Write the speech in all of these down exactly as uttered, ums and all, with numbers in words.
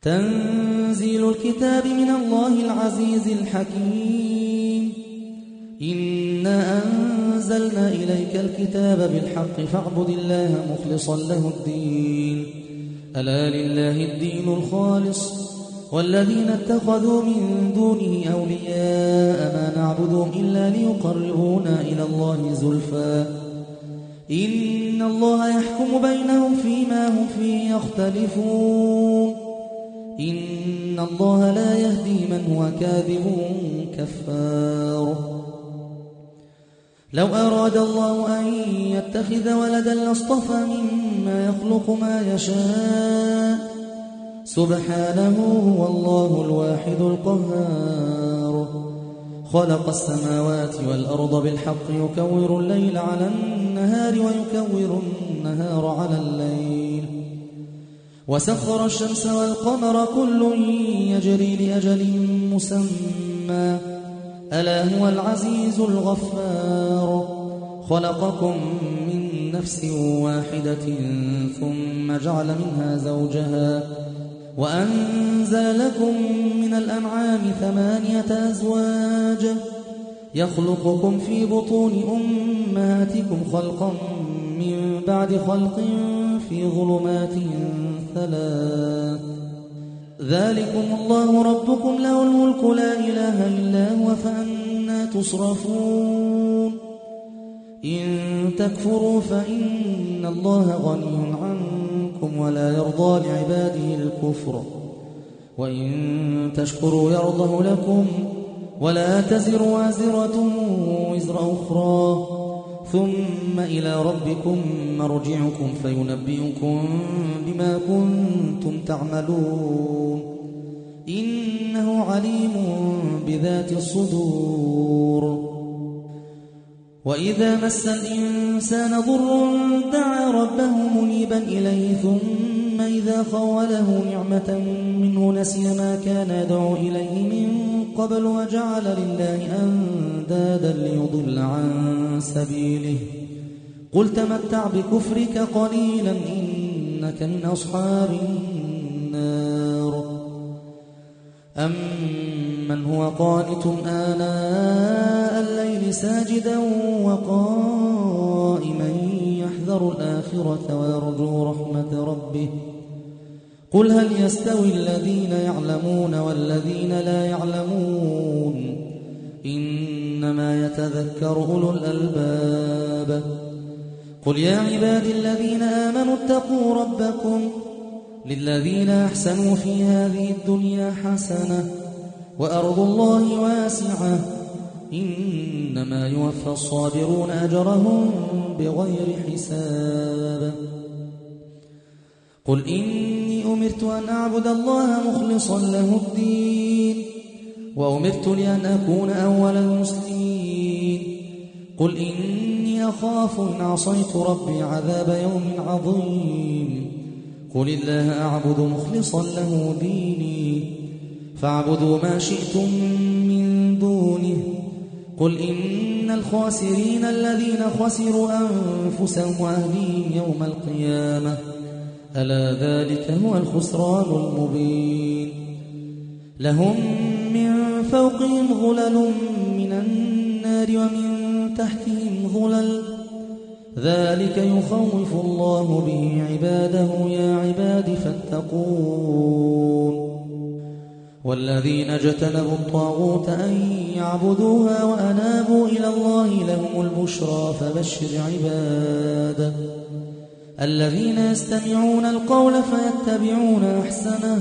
تنزيل الكتاب من الله العزيز الحكيم. إنا أنزلنا إليك الكتاب بالحق فاعبد الله مخلصا له الدين. ألا لله الدين الخالص والذين اتخذوا من دونه أولياء ما نعبدهم إلا ليقربونا إلى الله زلفى إن الله يحكم بينهم فيما هم فيه يختلفون. إن الله لا يهدي من هو كاذب كفار. لو أراد الله أن يتخذ ولدا لاصطفى مما يخلق ما يشاء سبحانه هو الله الواحد القهار. خلق السماوات والأرض بالحق يكور الليل على النهار ويكور النهار على الليل وسخر الشمس والقمر كل يجري لأجل مسمى ألا هو العزيز الغفار. خلقكم من نفس واحدة ثم جعل منها زوجها وأنزل لكم من الأنعام ثمانية أزواج يخلقكم في بطون أمهاتكم خلقا من بعد خلق في ظلمات ثلاث ذلكم الله ربكم له الملك لا إله إلا هو فأنى تصرفون. إن تكفروا فإن الله غني عنكم ولا يرضى لعباده الكفر وإن تشكروا يرضه لكم ولا تزر وازرة وزر أخرى ثم إلى ربكم مرجعكم فينبئكم بما كنتم تعملون إنه عليم بذات الصدور. وإذا مس الإنسان ضر دعا ربه منيبا إليه ثم إذا خوله نعمة منه نسي ما كان يدعو إليه من قبل وجعل لله أندادا ليضل عن سبيله قل تمتع بكفرك قليلا إنك من أصحاب النار. أمن هو قانت آناء الليل ساجدا وقائما يحذر الآخرة ويرجو رحمة ربه قل هل يستوي الذين يعلمون والذين لا يعلمون إنما يتذكر أولو الألباب. قل يا عبادي الذين آمنوا اتقوا ربكم للذين أحسنوا في هذه الدنيا حسنة وأرض الله واسعة إنما يوفى الصابرون أجرهم بغير حساب. قل إني أمرت أن أعبد الله مخلصا له الدين وأمرت لأن أكون أول المسلمين. قل إني أخاف إن عصيت ربي عذاب يوم عظيم. قل الله أعبد مخلصا له ديني فاعبدوا ما شئتم من دونه. قل إن الخاسرين الذين خسروا أنفسهم وأهليهم يوم القيامة ألا ذلك هو الخسران المبين. لهم من فوقهم ظلل من النار ومن تحتهم ظلل ذلك يخوف الله به عباده يا عباد فاتقون. والذين اجتنبوا الطاغوت أن يعبدوها وأنابوا إلى الله لهم البشرى فبشر عباده الذين يستمعون القول فيتبعون أحسنه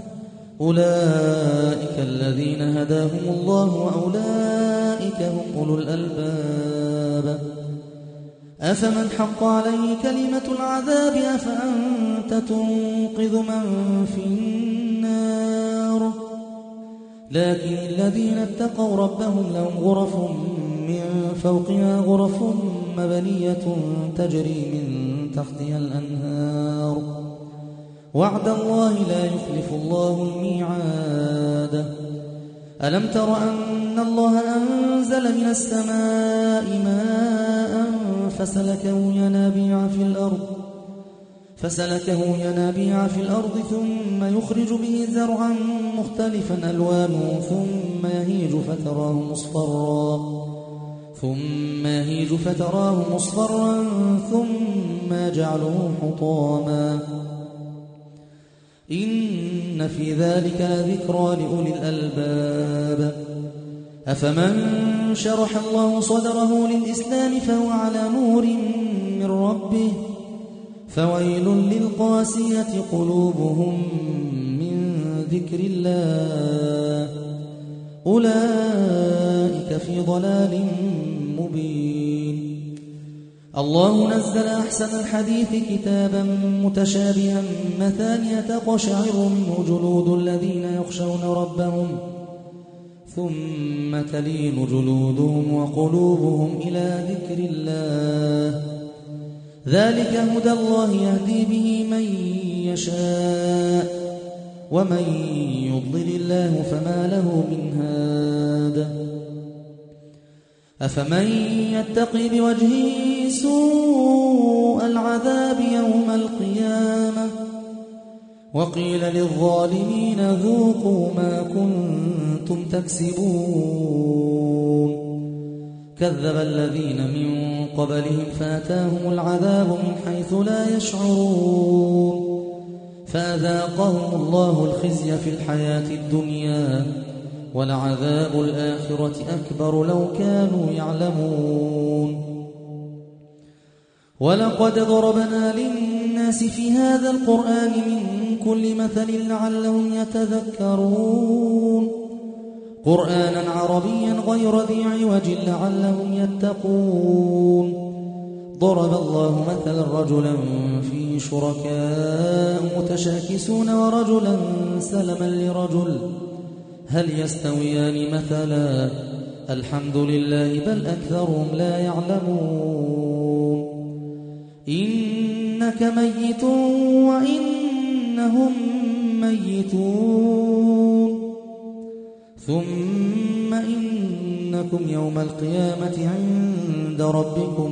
أولئك الذين هداهم الله وأولئك هم أولو الألباب. أفمن حق عليه كلمة العذاب أفأنت تنقذ من في النار. لكن الذين اتقوا ربهم لهم غرف من فوقها غرف مبنية تجري من تحتها الأنهار وعد الله لا يخلف الله الميعاد. ألم تر أن الله أنزل من السماء ماء فسلكه ينابيع في الأرض فسلكه ينابيع في الأرض ثم يخرج به زرعا مختلفا ألوانه ثم يهيج فتراه مصفرا ثم يهيج فتراه مصفرا ثم يجعله حطاما إن في ذلك لذكرى لأولي الألباب أفمن شرح الله صدره للإسلام فهو على نور من ربه فويل للقاسية قلوبهم من ذكر الله أولئك في ضلال مبين الله نزل أحسن الحديث كتابا متشابها مثانية تقشعر منه جلود الذين يخشون ربهم ثم تلين جلودهم وقلوبهم إلى ذكر الله ذلك هدى الله يهدي به من يشاء ومن يضلل الله فما له من هاد أفمن يتقي بوجهه سوء العذاب يوم القيامة وقيل للظالمين ذوقوا ما كنتم تكسبون كذب الذين من قبلهم فاتاهم العذاب من حيث لا يشعرون فأذاقهم الله الخزي في الحياة الدنيا ولعذاب الآخرة أكبر لو كانوا يعلمون ولقد ضربنا للناس في هذا القرآن من كل مثل لعلهم يتذكرون قرآنا عربيا غير ذي عوج لعلهم يتقون ضرب الله مثلا رجلا فيه شركاء متشاكسون ورجلا سلما لرجل هل يستويان مثلا الحمد لله بل أكثرهم لا يعلمون إنك ميت وإنهم ميتون ثم إنكم يوم القيامة عند ربكم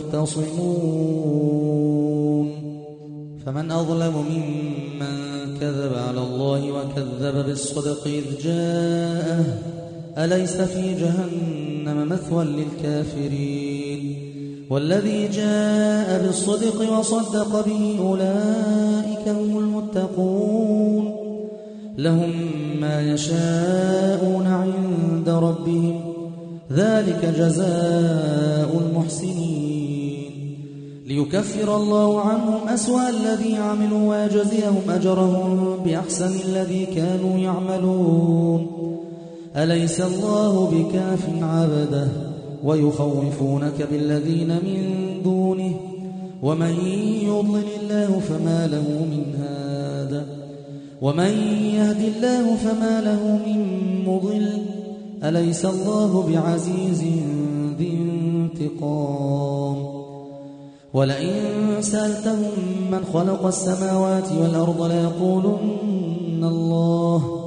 تختصمون فمن أظلم ممن كذب على الله وكذب بالصدق إذ جاءه أليس في جهنم مثوى للكافرين والذي جاء بالصدق وصدق به أولئك هم المتقون لهم ما يشاءون عند ربهم ذلك جزاء المحسنين ليكفر الله عنهم أسوأ الذي عملوا ويجزيهم أجرهم بأحسن الذي كانوا يعملون أليس الله بكاف عبده ويخوفونك بالذين من دونه ومن يضلل الله فما له من هاد ومن يهد الله فما له من مضل أليس الله بعزيز ذي انتقام ولئن سألتهم من خلق السماوات والأرض ليقولن الله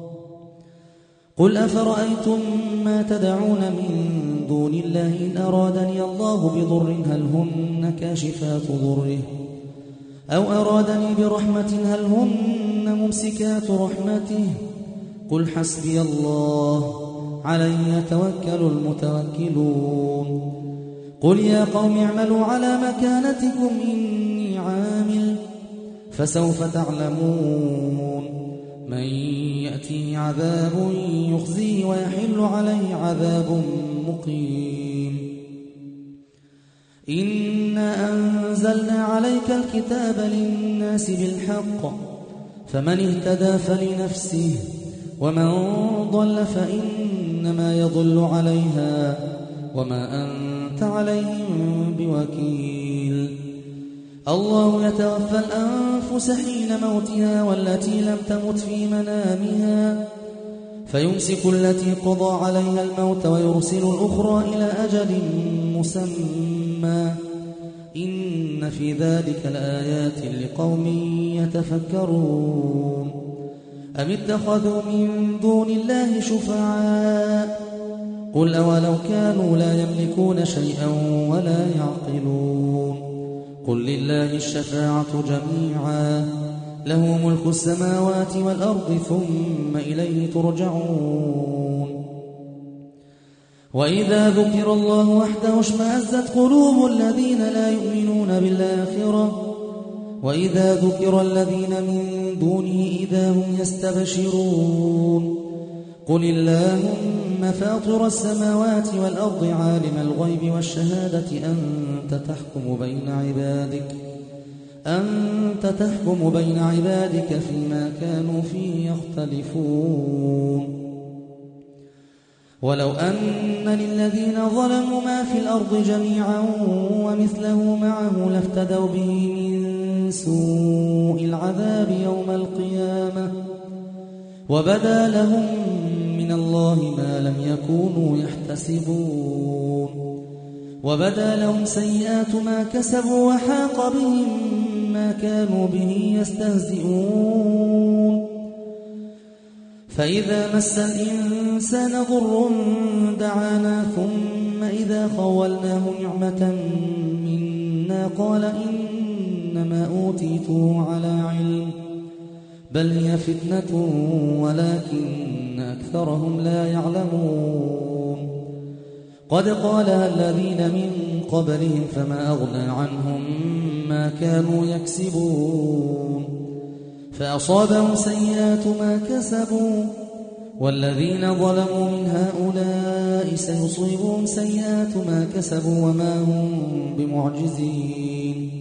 قل أفرأيتم ما تدعون من دون الله إن أرادني الله بضر هل هن كاشفات ضره أو أرادني برحمة هل هن ممسكات رحمته قل حسبي الله عليه يتوكل المتوكلون قل يا قوم اعملوا على مكانتكم إني عامل فسوف تعلمون من يأتيه عذاب يخزيه ويحل عليه عذاب مقيم إنا أنزلنا عليك الكتاب للناس بالحق فمن اهتدى فلنفسه ومن ضل فإنما يضل عليها وما أنت عليهم بوكيل الله يتوفى الأنفس حين موتها والتي لم تمت في منامها فيمسك التي قضى عليها الموت ويرسل الأخرى إلى أجل مسمى إن في ذلك لآيات لقوم يتفكرون أم اتخذوا من دون الله شفعاء قل أولو كانوا لا يملكون شيئا ولا يعقلون قل لله الشفاعة جميعا له ملك السماوات والأرض ثم إليه ترجعون وإذا ذكر الله وحده اشمأزت قلوب الذين لا يؤمنون بالآخرة وإذا ذكر الذين من دونه إذا هم يستبشرون قل اللهم فاطر السماوات والأرض عالم الغيب والشهادة أنت تحكم بين عبادك أنت تحكم بين عبادك فيما كانوا فيه يختلفون ولو أن للذين ظلموا ما في الأرض جميعا ومثله معه لافتدوا به من سوء العذاب يوم القيامة وبدا لهم من الله ما لم يكونوا يحتسبون وبدا لهم سيئات ما كسبوا وحاق بهم ما كانوا به يستهزئون فإذا مس الإنسان ضر دعانا ثم إذا خولناه نعمة منا قال إنما أوتيته على علم بل هي فتنة ولكن أكثرهم لا يعلمون قد قالها الذين من قبلهم فما أغنى عنهم ما كانوا يكسبون فأصابهم سيئات ما كسبوا والذين ظلموا من هؤلاء سيصيبهم سيئات ما كسبوا وما هم بمعجزين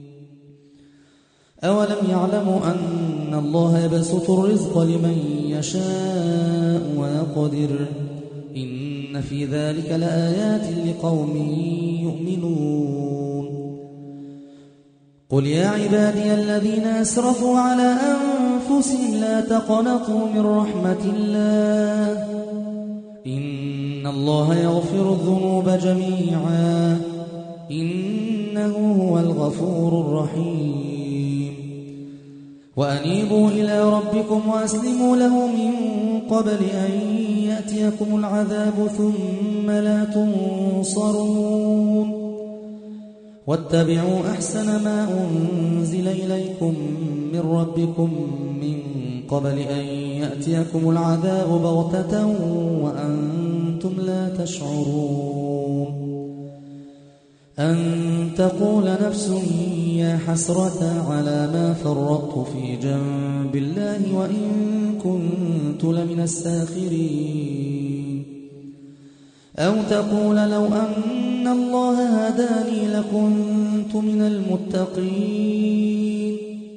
أولم يعلموا أن الله يبسط الرزق لمن يشاء ويقدر إن في ذلك لآيات لقوم يؤمنون قل يا عبادي الذين أسرفوا على أنفسهم لا تقنطوا من رحمة الله إن الله يغفر الذنوب جميعا إنه هو الغفور الرحيم وأنيبوا إلى ربكم وأسلموا له من قبل أن يأتيكم العذاب ثم لا تنصرون واتبعوا أحسن ما أنزل إليكم من ربكم من قبل أن يأتيكم العذاب بغتة وأنتم لا تشعرون أن تقول نفس يا حسرة على ما فرطت في جنب الله وإن كنت لمن الساخرين أو تقول لو أن الله هداني لكنت من المتقين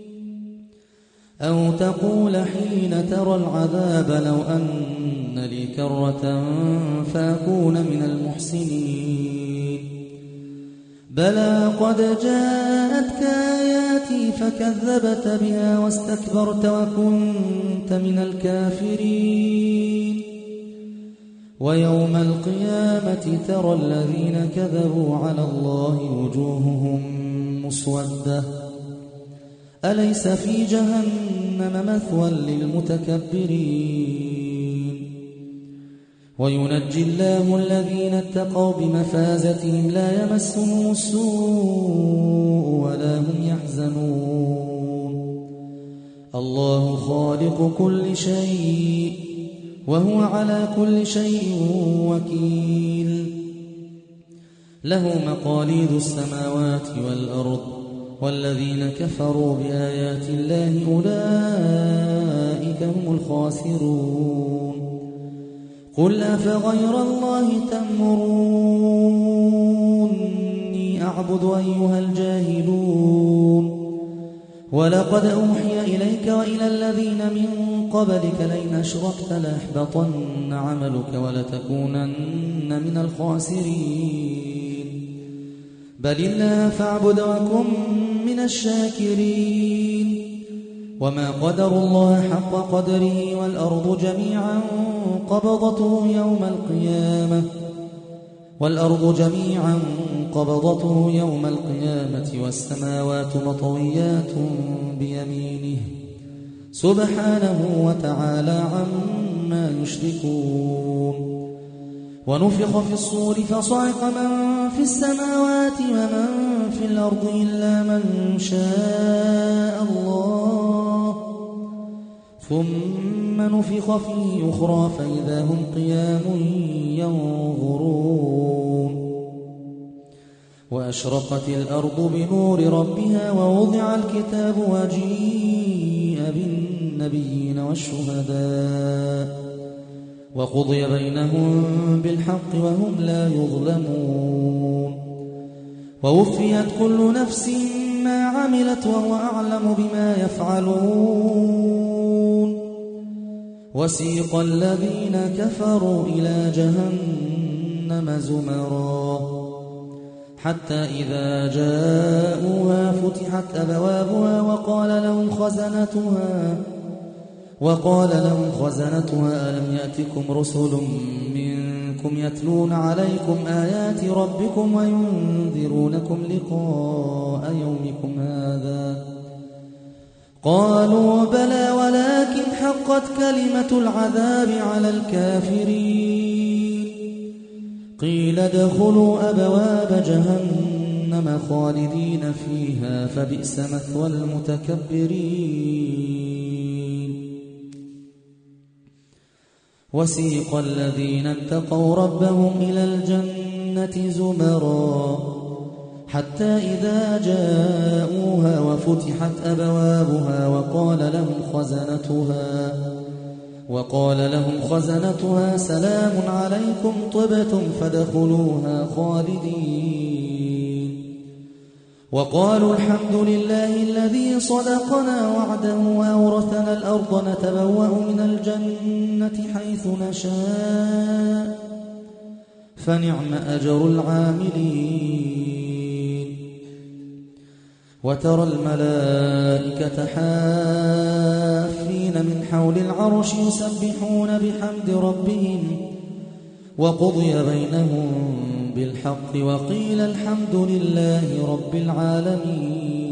أو تقول حين ترى العذاب لو أن لي كرة فأكون من المحسنين بلى قد جاءتك آياتي فكذبت بها واستكبرت وكنت من الكافرين ويوم القيامة ترى الذين كذبوا على الله وجوههم مسودة أليس في جهنم مثوى للمتكبرين وينجي الله الذين اتقوا بمفازتهم لا يمسهم السوء ولا هم يحزنون الله خالق كل شيء وهو على كل شيء وكيل له مقاليد السماوات والأرض والذين كفروا بآيات الله أولئك هم الخاسرون قل أفغير الله تأمروني أعبد أيها الجاهلون ولقد أوحي إليك وإلى الذين من قبلك لئن أشركت ليحبطن عملك ولتكونن من الخاسرين بل الله فاعبد وكن من الشاكرين وما قدر الله حق قدره والأرض جميعا قبضته يوم القيامة والأرض جميعا قبضته يوم القيامة والسماوات مطويات بيمينه سبحانه وتعالى عما يشركون ونفخ في الصور فصعق من في السماوات ومن في الأرض إلا من شاء الله ثم نفخ فيه أخرى فإذا هم قيام ينظرون وأشرقت الأرض بنور ربها ووضع الكتاب وجيء بالنبيين والشهداء وقضي بينهم بالحق وهم لا يظلمون ووفيت كل نفس ما عملت وهو أعلم بما يفعلون وسيق الذين كفروا إلى جهنم زمرا حتى إذا جاءوها فتحت أبوابها وقال لهم خزنتها وقال لهم خزنتها ألم يأتكم رسل منكم يتلون عليكم آيات ربكم وينذرونكم لقاء يومكم هذا قالوا بلى ولكن حقت كلمة العذاب على الكافرين قيل ادخلوا أبواب جهنم خالدين فيها فبئس مثوى المتكبرين وسيق الذين اتقوا ربهم إلى الجنة زمرا حتى إذا جاءوها وفتحت أبوابها وقال لهم خزنتها وقال لهم خزنتها سلام عليكم طبتم فادخلوها خالدين وقالوا الحمد لله الذي صدقنا وعده وأورثنا الأرض نتبوأ من الجنة حيث نشاء فنعم أجر العاملين وترى الملائكة حافين من حول العرش يسبحون بحمد ربهم وقضي بينهم بالحق وقيل الحمد لله رب العالمين